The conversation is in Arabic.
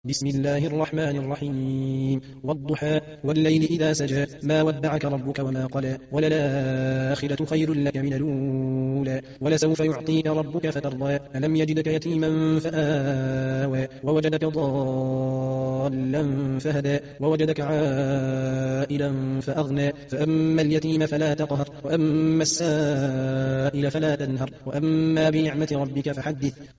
بسم الله الرحمن الرحيم والضحى والليل إذا سجى ما ودعك ربك وما قلى وللآخرة خير لك من الأولى ولسوف يعطيك ربك فترضى ألم يجدك يتيما فآوى ووجدك ضالا فهدى ووجدك عائلا فأغنى فأما اليتيم فلا تقهر وأما السائل فلا تنهر وأما بنعمة ربك فحدث